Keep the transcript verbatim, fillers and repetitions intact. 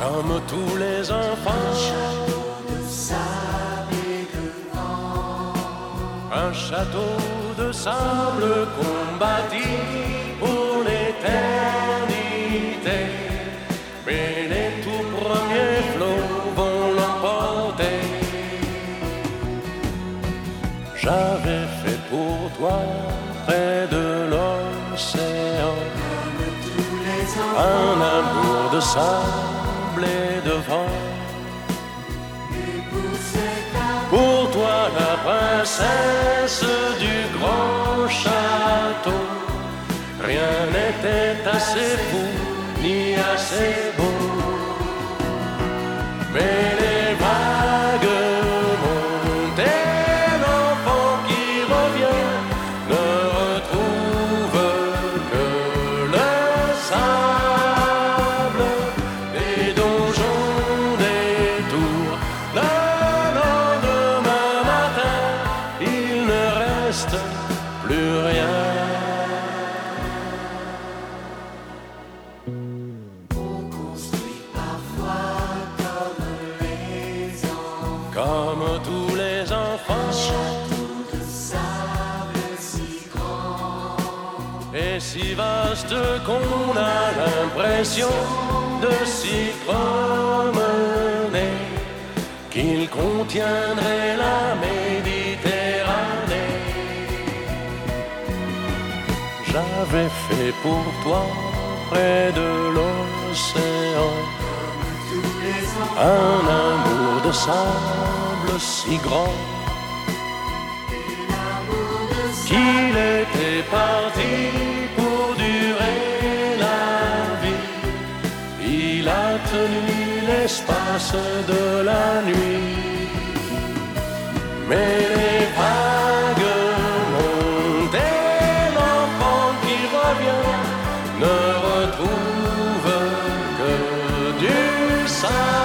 comme tous les enfants. Un château de sable et de vent. Un château de sable qu'on bâtit pour l'éternité. Mais les tout premiers flots vont l'emporter. J'avais fait pour toi près de l'océan un amour de sable et de vent. Pour toi la princesse du grand château, rien n'était assez fou ni assez beau. Mais les vagues montées, l'enfant qui revient ne retrouve que le sable des donjons, des tours. Le lendemain matin, il ne reste plus rien. Comme tous les enfants, Un château de sable si grand et si vaste qu'on a l'impression de s'y promener, qu'il contiendrait la Méditerranée. J'avais fait pour toi près de l'océan un amour de sable si grand qu'il était parti pour durer la vie. Il a tenu l'espace de la nuit, mais les vagues montées, l'enfant qui revient ne retrouve que du sable.